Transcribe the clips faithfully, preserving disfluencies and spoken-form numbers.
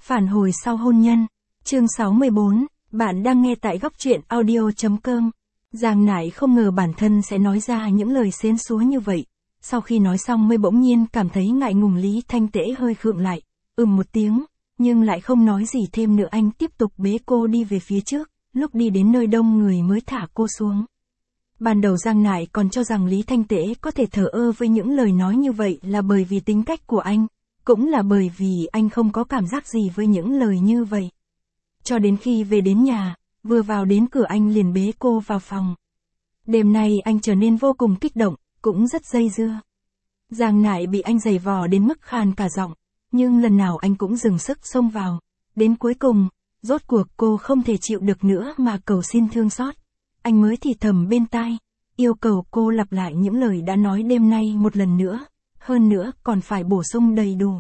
Phản hồi sau hôn nhân. Chương sáu mươi bốn, bạn đang nghe tại góc truyện audio.com. Giang Nải không ngờ bản thân sẽ nói ra những lời xến xúa như vậy. Sau khi nói xong mới bỗng nhiên cảm thấy ngại ngùng. Lý Thanh Tễ hơi khựng lại, ừm một tiếng, nhưng lại không nói gì thêm nữa. Anh tiếp tục bế cô đi về phía trước, lúc đi đến nơi đông người mới thả cô xuống. Ban đầu Giang Nải còn cho rằng Lý Thanh Tễ có thể thờ ơ với những lời nói như vậy là bởi vì tính cách của anh, cũng là bởi vì anh không có cảm giác gì với những lời như vậy. Cho đến khi về đến nhà, vừa vào đến cửa anh liền bế cô vào phòng. Đêm nay anh trở nên vô cùng kích động, cũng rất dây dưa. Giang Nải bị anh giày vò đến mức khàn cả giọng, nhưng lần nào anh cũng dừng sức xông vào. Đến cuối cùng, rốt cuộc cô không thể chịu được nữa mà cầu xin thương xót. Anh mới thì thầm bên tai, yêu cầu cô lặp lại những lời đã nói đêm nay một lần nữa, hơn nữa còn phải bổ sung đầy đủ.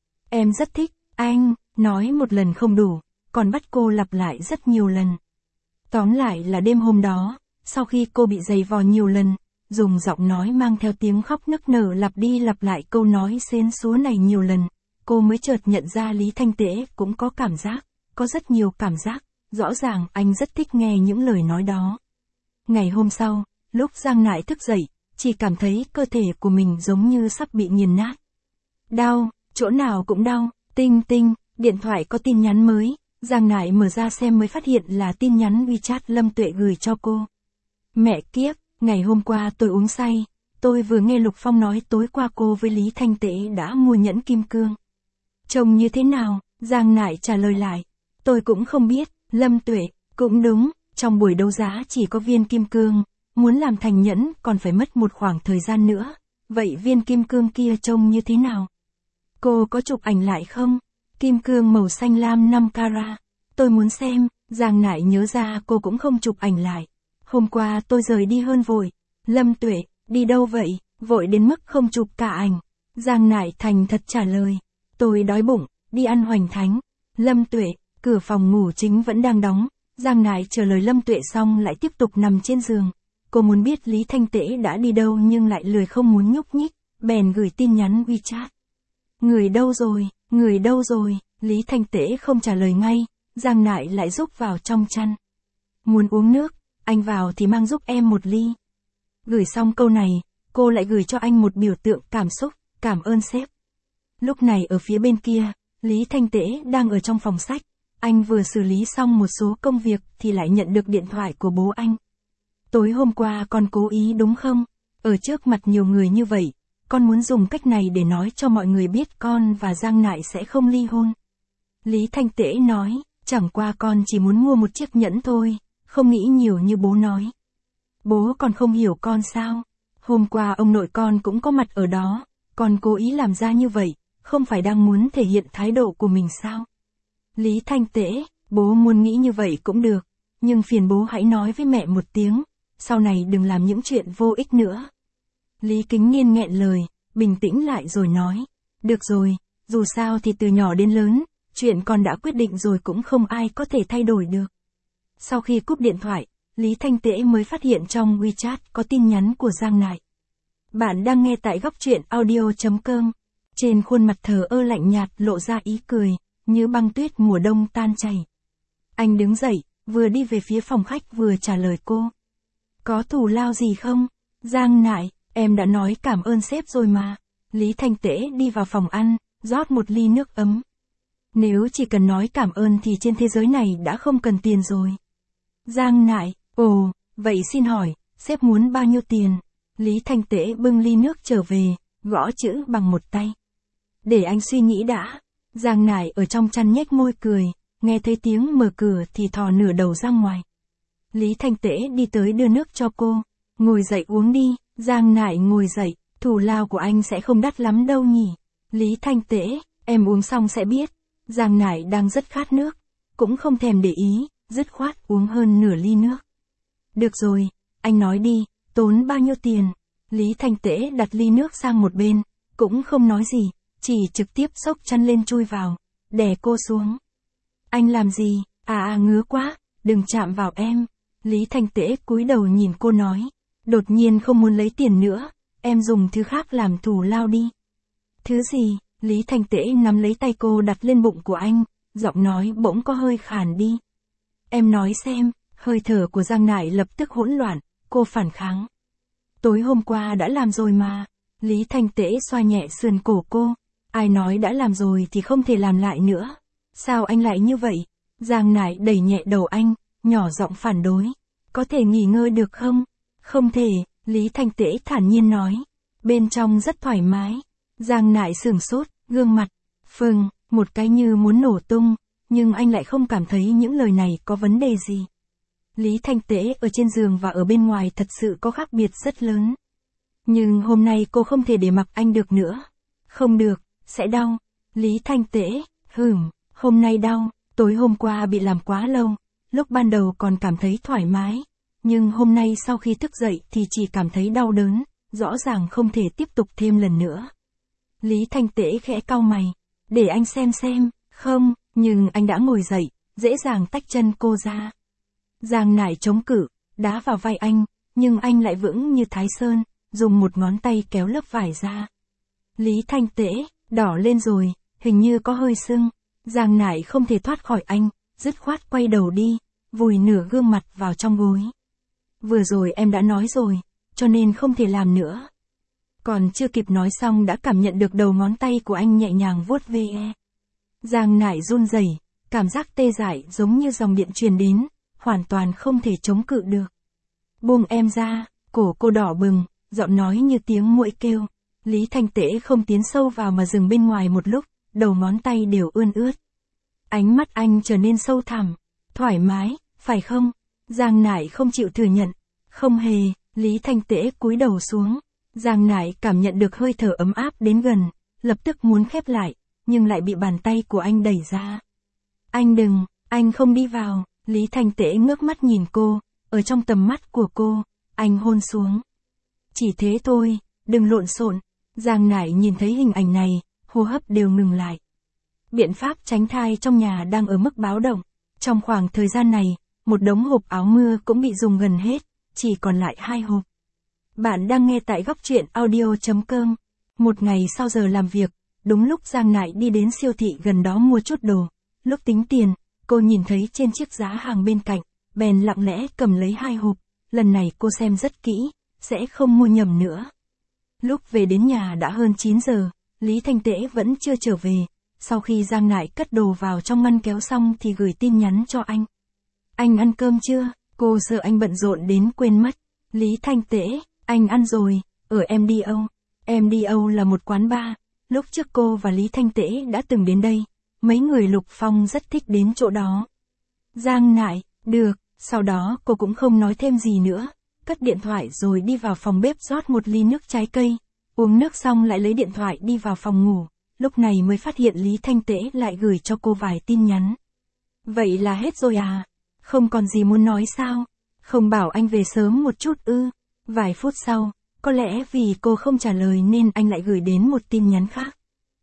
Em rất thích anh, nói một lần không đủ, còn bắt cô lặp lại rất nhiều lần. Tóm lại là đêm hôm đó, sau khi cô bị giày vò nhiều lần, dùng giọng nói mang theo tiếng khóc nức nở lặp đi lặp lại câu nói xến xúa này nhiều lần, cô mới chợt nhận ra Lý Thanh Tễ cũng có cảm giác, có rất nhiều cảm giác, rõ ràng anh rất thích nghe những lời nói đó. Ngày hôm sau, lúc Giang Nải thức dậy, chỉ cảm thấy cơ thể của mình giống như sắp bị nghiền nát. Đau, chỗ nào cũng đau, tinh tinh, điện thoại có tin nhắn mới. Giang Nải mở ra xem mới phát hiện là tin nhắn WeChat Lâm Tuệ gửi cho cô. Mẹ kiếp, ngày hôm qua tôi uống say, tôi vừa nghe Lục Phong nói tối qua cô với Lý Thanh Tễ đã mua nhẫn kim cương. Trông như thế nào? Giang Nải trả lời lại. Tôi cũng không biết. Lâm Tuệ, cũng đúng, trong buổi đấu giá chỉ có viên kim cương, muốn làm thành nhẫn còn phải mất một khoảng thời gian nữa. Vậy viên kim cương kia trông như thế nào? Cô có chụp ảnh lại không? Kim cương màu xanh lam năm carat. Tôi muốn xem. Giang Nải nhớ ra cô cũng không chụp ảnh lại. Hôm qua tôi rời đi hơn vội. Lâm Tuệ, đi đâu vậy? Vội đến mức không chụp cả ảnh. Giang Nải thành thật trả lời. Tôi đói bụng, đi ăn hoành thánh. Lâm Tuệ, cửa phòng ngủ chính vẫn đang đóng. Giang Nải trả lời Lâm Tuệ xong lại tiếp tục nằm trên giường. Cô muốn biết Lý Thanh Tễ đã đi đâu nhưng lại lười không muốn nhúc nhích, bèn gửi tin nhắn WeChat. Người đâu rồi, người đâu rồi? Lý Thanh Tễ không trả lời ngay, Giang Nải lại rúc vào trong chăn. Muốn uống nước, anh vào thì mang giúp em một ly. Gửi xong câu này, cô lại gửi cho anh một biểu tượng cảm xúc, cảm ơn sếp. Lúc này ở phía bên kia, Lý Thanh Tễ đang ở trong phòng sách. Anh vừa xử lý xong một số công việc thì lại nhận được điện thoại của bố anh. Tối hôm qua con cố ý đúng không? Ở trước mặt nhiều người như vậy, con muốn dùng cách này để nói cho mọi người biết con và Giang Nải sẽ không ly hôn. Lý Thanh Tễ nói, chẳng qua con chỉ muốn mua một chiếc nhẫn thôi, không nghĩ nhiều như bố nói. Bố còn không hiểu con sao? Hôm qua ông nội con cũng có mặt ở đó, con cố ý làm ra như vậy, không phải đang muốn thể hiện thái độ của mình sao? Lý Thanh Tễ, bố muốn nghĩ như vậy cũng được, nhưng phiền bố hãy nói với mẹ một tiếng, sau này đừng làm những chuyện vô ích nữa. Lý Kính Nghiên nghẹn lời, bình tĩnh lại rồi nói, được rồi, dù sao thì từ nhỏ đến lớn, chuyện con đã quyết định rồi cũng không ai có thể thay đổi được. Sau khi cúp điện thoại, Lý Thanh Tễ mới phát hiện trong WeChat có tin nhắn của Giang Nải. Bạn đang nghe tại góc truyện audio.com. Trên khuôn mặt thờ ơ lạnh nhạt lộ ra ý cười, như băng tuyết mùa đông tan chảy. Anh đứng dậy, vừa đi về phía phòng khách vừa trả lời cô. Có thù lao gì không? Giang Nải, em đã nói cảm ơn sếp rồi mà. Lý Thanh Tễ đi vào phòng ăn, rót một ly nước ấm. Nếu chỉ cần nói cảm ơn thì trên thế giới này đã không cần tiền rồi. Giang Nải, ồ, vậy xin hỏi, sếp muốn bao nhiêu tiền? Lý Thanh Tễ bưng ly nước trở về, gõ chữ bằng một tay. Để anh suy nghĩ đã. Giang Nải ở trong chăn nhếch môi cười, nghe thấy tiếng mở cửa thì thò nửa đầu ra ngoài. Lý Thanh Tễ đi tới đưa nước cho cô. Ngồi dậy uống đi. Giang Nải ngồi dậy, thù lao của anh sẽ không đắt lắm đâu nhỉ. Lý Thanh Tễ, em uống xong sẽ biết. Giang Nải đang rất khát nước, cũng không thèm để ý, dứt khoát uống hơn nửa ly nước. Được rồi, anh nói đi, tốn bao nhiêu tiền? Lý Thanh Tễ đặt ly nước sang một bên, cũng không nói gì, chỉ trực tiếp xốc chăn lên chui vào, đè cô xuống. Anh làm gì? À à ngứa quá, đừng chạm vào em. Lý Thanh Tễ cúi đầu nhìn cô nói, đột nhiên không muốn lấy tiền nữa, em dùng thứ khác làm thù lao đi. Thứ gì? Lý Thanh Tễ nắm lấy tay cô đặt lên bụng của anh, giọng nói bỗng có hơi khàn đi. Em nói xem, hơi thở của Giang Nải lập tức hỗn loạn, cô phản kháng. Tối hôm qua đã làm rồi mà. Lý Thanh Tễ xoa nhẹ sườn cổ cô. Ai nói đã làm rồi thì không thể làm lại nữa. Sao anh lại như vậy? Giang Nải đẩy nhẹ đầu anh, nhỏ giọng phản đối. Có thể nghỉ ngơi được không? Không thể, Lý Thanh Tễ thản nhiên nói. Bên trong rất thoải mái. Giang Nải sửng sốt, gương mặt phừng, một cái như muốn nổ tung, nhưng anh lại không cảm thấy những lời này có vấn đề gì. Lý Thanh Tễ ở trên giường và ở bên ngoài thật sự có khác biệt rất lớn. Nhưng hôm nay cô không thể để mặc anh được nữa. Không được, sẽ đau. Lý Thanh Tễ, hửm, hôm nay đau, tối hôm qua bị làm quá lâu, lúc ban đầu còn cảm thấy thoải mái. Nhưng hôm nay sau khi thức dậy thì chỉ cảm thấy đau đớn, rõ ràng không thể tiếp tục thêm lần nữa. Lý Thanh Tễ khẽ cau mày, để anh xem xem, không, nhưng anh đã ngồi dậy, dễ dàng tách chân cô ra. Giang Nải chống cự, đá vào vai anh, nhưng anh lại vững như Thái Sơn, dùng một ngón tay kéo lớp vải ra. Lý Thanh Tễ, đỏ lên rồi, hình như có hơi sưng. Giang Nải không thể thoát khỏi anh, dứt khoát quay đầu đi, vùi nửa gương mặt vào trong gối. Vừa rồi em đã nói rồi, cho nên không thể làm nữa. Còn chưa kịp nói xong đã cảm nhận được đầu ngón tay của anh nhẹ nhàng vuốt ve. Giang Nải run rẩy, cảm giác tê dại giống như dòng điện truyền đến, hoàn toàn không thể chống cự được. Buông em ra, cổ cô đỏ bừng, giọng nói như tiếng muỗi kêu. Lý Thanh Tễ không tiến sâu vào mà dừng bên ngoài một lúc, đầu ngón tay đều ươn ướt. Ánh mắt anh trở nên sâu thẳm, thoải mái, phải không? Giang Nải không chịu thừa nhận. Không hề, Lý Thanh Tễ cúi đầu xuống. Giang Nải cảm nhận được hơi thở ấm áp đến gần, lập tức muốn khép lại, nhưng lại bị bàn tay của anh đẩy ra. Anh đừng, anh không đi vào. Lý Thanh Tễ ngước mắt nhìn cô, ở trong tầm mắt của cô, anh hôn xuống. Chỉ thế thôi, đừng lộn xộn. Giang Nải nhìn thấy hình ảnh này, hô hấp đều ngừng lại. Biện pháp tránh thai trong nhà đang ở mức báo động. Trong khoảng thời gian này, một đống hộp áo mưa cũng bị dùng gần hết, chỉ còn lại hai hộp. Bạn đang nghe tại góc truyện audio chấm com. Một ngày sau giờ làm việc, đúng lúc Giang Nải đi đến siêu thị gần đó mua chút đồ. Lúc tính tiền, cô nhìn thấy trên chiếc giá hàng bên cạnh, bèn lặng lẽ cầm lấy hai hộp. Lần này cô xem rất kỹ, sẽ không mua nhầm nữa. Lúc về đến nhà đã hơn chín giờ, Lý Thanh Tễ vẫn chưa trở về. Sau khi Giang Nải cất đồ vào trong ngăn kéo xong thì gửi tin nhắn cho anh. Anh ăn cơm chưa? Cô sợ anh bận rộn đến quên mất. Lý Thanh Tễ, anh ăn rồi, ở em đê ô. em đê ô là một quán bar, lúc trước cô và Lý Thanh Tễ đã từng đến đây. Mấy người Lục Phong rất thích đến chỗ đó. Giang Nải, được, sau đó cô cũng không nói thêm gì nữa. Cất điện thoại rồi đi vào phòng bếp rót một ly nước trái cây. Uống nước xong lại lấy điện thoại đi vào phòng ngủ. Lúc này mới phát hiện Lý Thanh Tễ lại gửi cho cô vài tin nhắn. Vậy là hết rồi à? Không còn gì muốn nói sao? Không bảo anh về sớm một chút ư? Vài phút sau, có lẽ vì cô không trả lời nên anh lại gửi đến một tin nhắn khác.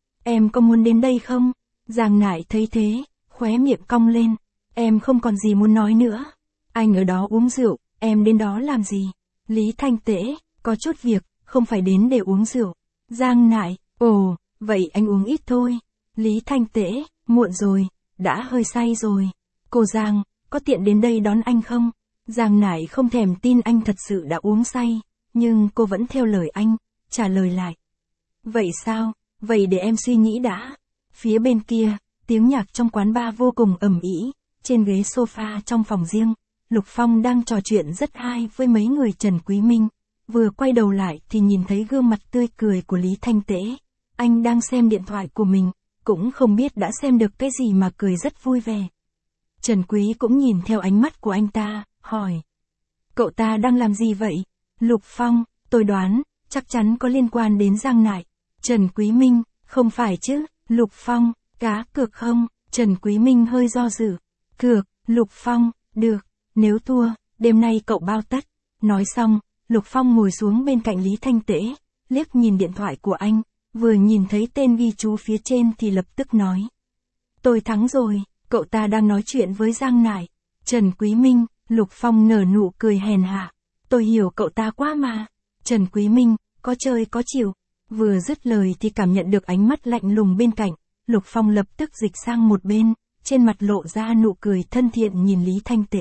Em có muốn đến đây không? Giang Nải thấy thế, khóe miệng cong lên. Em không còn gì muốn nói nữa. Anh ở đó uống rượu, em đến đó làm gì? Lý Thanh Tễ, có chút việc, không phải đến để uống rượu. Giang Nải, ồ, vậy anh uống ít thôi. Lý Thanh Tễ, muộn rồi, đã hơi say rồi. Cô Giang, có tiện đến đây đón anh không? Giang Nải không thèm tin anh thật sự đã uống say, nhưng cô vẫn theo lời anh, trả lời lại. Vậy sao, vậy để em suy nghĩ đã. Phía bên kia, tiếng nhạc trong quán bar vô cùng ầm ĩ, trên ghế sofa trong phòng riêng, Lục Phong đang trò chuyện rất hay với mấy người Trần Quý Minh. Vừa quay đầu lại thì nhìn thấy gương mặt tươi cười của Lý Thanh Tễ. Anh đang xem điện thoại của mình, cũng không biết đã xem được cái gì mà cười rất vui vẻ. Trần Quý cũng nhìn theo ánh mắt của anh ta, hỏi. Cậu ta đang làm gì vậy? Lục Phong, tôi đoán, chắc chắn có liên quan đến Giang Nải. Trần Quý Minh, không phải chứ? Lục Phong, cá cược không? Trần Quý Minh hơi do dự. Cược, Lục Phong, được, nếu thua, đêm nay cậu bao tất. Nói xong, Lục Phong ngồi xuống bên cạnh Lý Thanh Tễ, liếc nhìn điện thoại của anh, vừa nhìn thấy tên ghi chú phía trên thì lập tức nói. Tôi thắng rồi, cậu ta đang nói chuyện với Giang Nải. Trần Quý Minh, Lục Phong nở nụ cười hèn hạ. Tôi hiểu cậu ta quá mà. Trần Quý Minh, có chơi có chịu. Vừa dứt lời thì cảm nhận được ánh mắt lạnh lùng bên cạnh, Lục Phong lập tức dịch sang một bên, trên mặt lộ ra nụ cười thân thiện nhìn Lý Thanh Tế.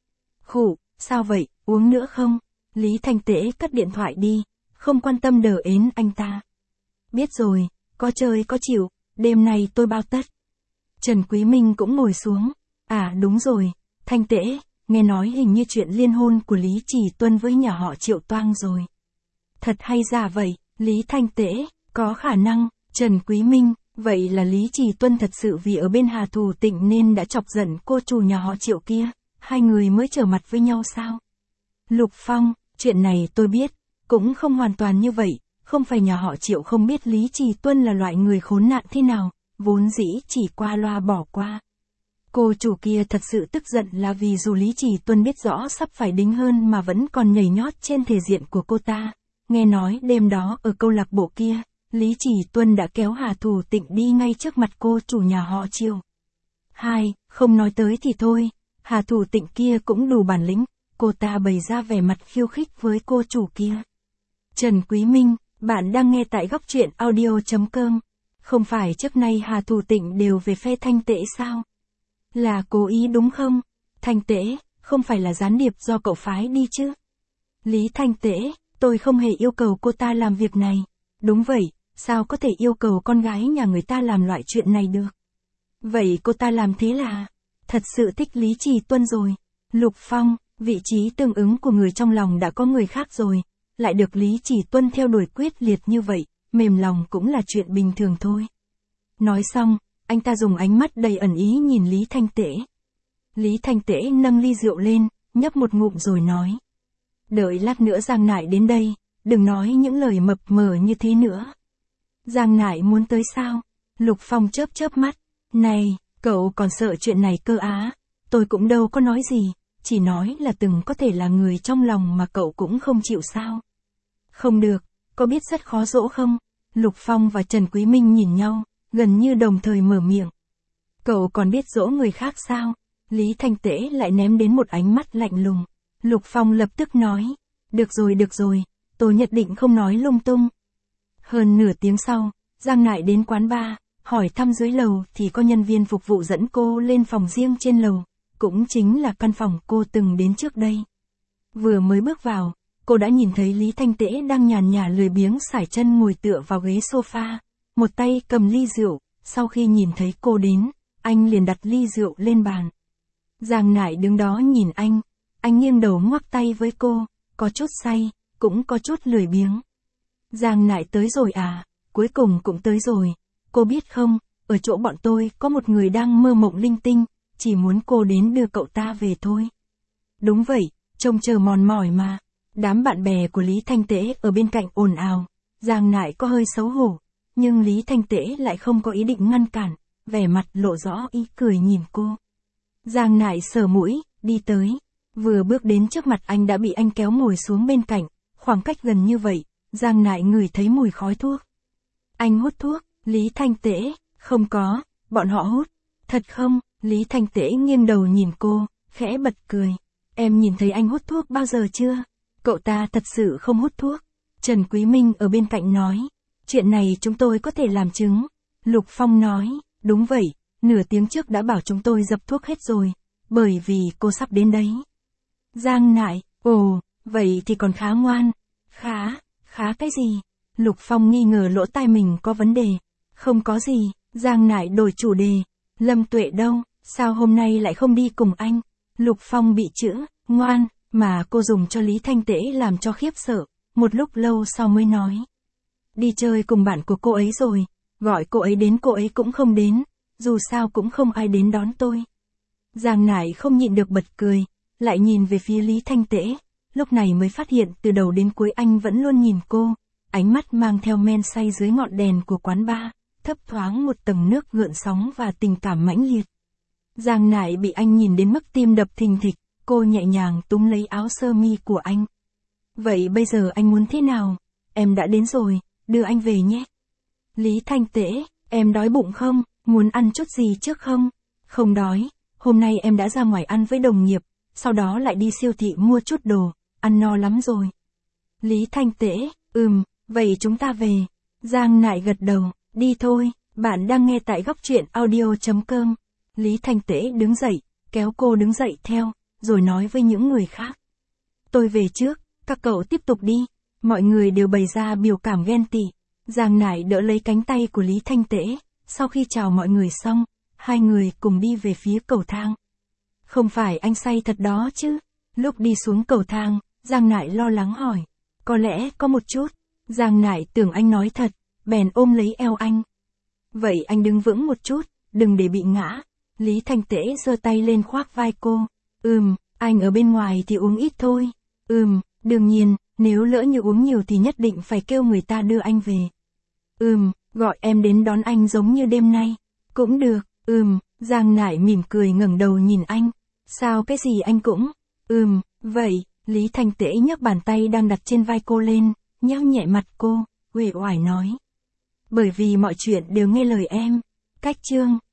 Khụ, sao vậy, uống nữa không? Lý Thanh Tế cất điện thoại đi, không quan tâm đờ ến anh ta. Biết rồi, có chơi có chịu, đêm nay tôi bao tất. Trần Quý Minh cũng ngồi xuống. À đúng rồi, Thanh Tế, nghe nói hình như chuyện liên hôn của Lý Chỉ Tuân với nhà họ Triệu toang rồi. Thật hay giả vậy, Lý Thanh Tế, có khả năng. Trần Quý Minh, vậy là Lý Chỉ Tuân thật sự vì ở bên Hà Thủ Tịnh nên đã chọc giận cô chủ nhà họ Triệu kia, hai người mới trở mặt với nhau sao? Lục Phong, chuyện này tôi biết, cũng không hoàn toàn như vậy, không phải nhà họ Triệu không biết Lý Chỉ Tuân là loại người khốn nạn thế nào, vốn dĩ chỉ qua loa bỏ qua. Cô chủ kia thật sự tức giận là vì dù Lý Chỉ Tuân biết rõ sắp phải đính hơn mà vẫn còn nhảy nhót trên thể diện của cô ta. Nghe nói đêm đó ở câu lạc bộ kia, Lý Chỉ Tuân đã kéo Hà Thủ Tịnh đi ngay trước mặt cô chủ nhà họ Triệu. Hai, không nói tới thì thôi, Hà Thủ Tịnh kia cũng đủ bản lĩnh, cô ta bày ra vẻ mặt khiêu khích với cô chủ kia. Trần Quý Minh, bạn đang nghe tại góc truyện audio chấm com. Không phải trước nay Hà Thủ Tịnh đều về phe Thanh Tế sao? Là cố ý đúng không? Thanh Tế, không phải là gián điệp do cậu phái đi chứ? Lý Thanh Tế, tôi không hề yêu cầu cô ta làm việc này. Đúng vậy, sao có thể yêu cầu con gái nhà người ta làm loại chuyện này được? Vậy cô ta làm thế là thật sự thích Lý Chỉ Tuân rồi. Lục Phong, vị trí tương ứng của người trong lòng đã có người khác rồi, lại được Lý Chỉ Tuân theo đuổi quyết liệt như vậy, mềm lòng cũng là chuyện bình thường thôi. Nói xong, anh ta dùng ánh mắt đầy ẩn ý nhìn Lý Thanh Tế. Lý Thanh Tế nâng ly rượu lên, nhấp một ngụm rồi nói. Đợi lát nữa Giang Nại đến đây, đừng nói những lời mập mờ như thế nữa. Giang Nại muốn tới sao? Lục Phong chớp chớp mắt. Này, cậu còn sợ chuyện này cơ á? Tôi cũng đâu có nói gì, chỉ nói là từng có thể là người trong lòng mà cậu cũng không chịu sao. Không được, có biết rất khó dỗ không? Lục Phong và Trần Quý Minh nhìn nhau, gần như đồng thời mở miệng. Cậu còn biết dỗ người khác sao? Lý Thanh Tế lại ném đến một ánh mắt lạnh lùng. Lục Phong lập tức nói. Được rồi được rồi, tôi nhất định không nói lung tung. Hơn nửa tiếng sau, Giang Nại đến quán bar, hỏi thăm dưới lầu thì có nhân viên phục vụ dẫn cô lên phòng riêng trên lầu, cũng chính là căn phòng cô từng đến trước đây. Vừa mới bước vào, cô đã nhìn thấy Lý Thanh Tế đang nhàn nhã lười biếng sải chân ngồi tựa vào ghế sofa, một tay cầm ly rượu, sau khi nhìn thấy cô đến, anh liền đặt ly rượu lên bàn. Giang Nại đứng đó nhìn anh, anh nghiêng đầu ngoắc tay với cô, có chút say, cũng có chút lười biếng. Giang Nại tới rồi à, cuối cùng cũng tới rồi, cô biết không, ở chỗ bọn tôi có một người đang mơ mộng linh tinh, chỉ muốn cô đến đưa cậu ta về thôi. Đúng vậy, trông chờ mòn mỏi mà. Đám bạn bè của Lý Thanh Tế ở bên cạnh ồn ào, Giang Nại có hơi xấu hổ, nhưng Lý Thanh Tế lại không có ý định ngăn cản, vẻ mặt lộ rõ ý cười nhìn cô. Giang Nại sờ mũi, đi tới, vừa bước đến trước mặt anh đã bị anh kéo ngồi xuống bên cạnh, khoảng cách gần như vậy, Giang Nại ngửi thấy mùi khói thuốc. Anh hút thuốc? Lý Thanh Tế, không có, bọn họ hút. Thật không? Lý Thanh Tế nghiêng đầu nhìn cô, khẽ bật cười. Em nhìn thấy anh hút thuốc bao giờ chưa? Cậu ta thật sự không hút thuốc. Trần Quý Minh ở bên cạnh nói. Chuyện này chúng tôi có thể làm chứng. Lục Phong nói, đúng vậy, nửa tiếng trước đã bảo chúng tôi dập thuốc hết rồi, bởi vì cô sắp đến đấy. Giang Nại, ồ, vậy thì còn khá ngoan. Khá, khá cái gì? Lục Phong nghi ngờ lỗ tai mình có vấn đề. Không có gì, Giang Nại đổi chủ đề. Lâm Tuệ đâu, sao hôm nay lại không đi cùng anh? Lục Phong bị chữ, ngoan, mà cô dùng cho Lý Thanh Tế làm cho khiếp sợ, một lúc lâu sau mới nói. Đi chơi cùng bạn của cô ấy rồi, gọi cô ấy đến cô ấy cũng không đến, dù sao cũng không ai đến đón tôi. Giang Nại không nhịn được bật cười, lại nhìn về phía Lý Thanh Tế, lúc này mới phát hiện từ đầu đến cuối anh vẫn luôn nhìn cô, ánh mắt mang theo men say dưới ngọn đèn của quán bar, thấp thoáng một tầng nước gợn sóng và tình cảm mãnh liệt. Giang Nại bị anh nhìn đến mức tim đập thình thịch, cô nhẹ nhàng túm lấy áo sơ mi của anh. Vậy bây giờ anh muốn thế nào? Em đã đến rồi, đưa anh về nhé. Lý Thanh Tế, em đói bụng không? Muốn ăn chút gì trước không? Không đói, hôm nay em đã ra ngoài ăn với đồng nghiệp, sau đó lại đi siêu thị mua chút đồ, ăn no lắm rồi. Lý Thanh Tế, ừm, vậy chúng ta về. Giang Nại gật đầu, đi thôi, bạn đang nghe tại góc truyện audio chấm com. Lý Thanh Tế đứng dậy, kéo cô đứng dậy theo, rồi nói với những người khác. Tôi về trước, các cậu tiếp tục đi. Mọi người đều bày ra biểu cảm ghen tị. Giang Nải đỡ lấy cánh tay của Lý Thanh Tế, sau khi chào mọi người xong, hai người cùng đi về phía cầu thang. Không phải anh say thật đó chứ? Lúc đi xuống cầu thang, Giang Nải lo lắng hỏi. Có lẽ có một chút. Giang Nải tưởng anh nói thật, bèn ôm lấy eo anh. Vậy anh đứng vững một chút, đừng để bị ngã. Lý Thanh Tế giơ tay lên khoác vai cô. Ừm, anh ở bên ngoài thì uống ít thôi. Ừm, đương nhiên, nếu lỡ như uống nhiều thì nhất định phải kêu người ta đưa anh về. Ừm, gọi em đến đón anh giống như đêm nay. Cũng được, ừm, Giang Nải mỉm cười ngẩng đầu nhìn anh. Sao cái gì anh cũng? Ừm, vậy, Lý Thanh Tế nhấc bàn tay đang đặt trên vai cô lên, nhéo nhẹ mặt cô, uể oải nói. Bởi vì mọi chuyện đều nghe lời em. Cách chương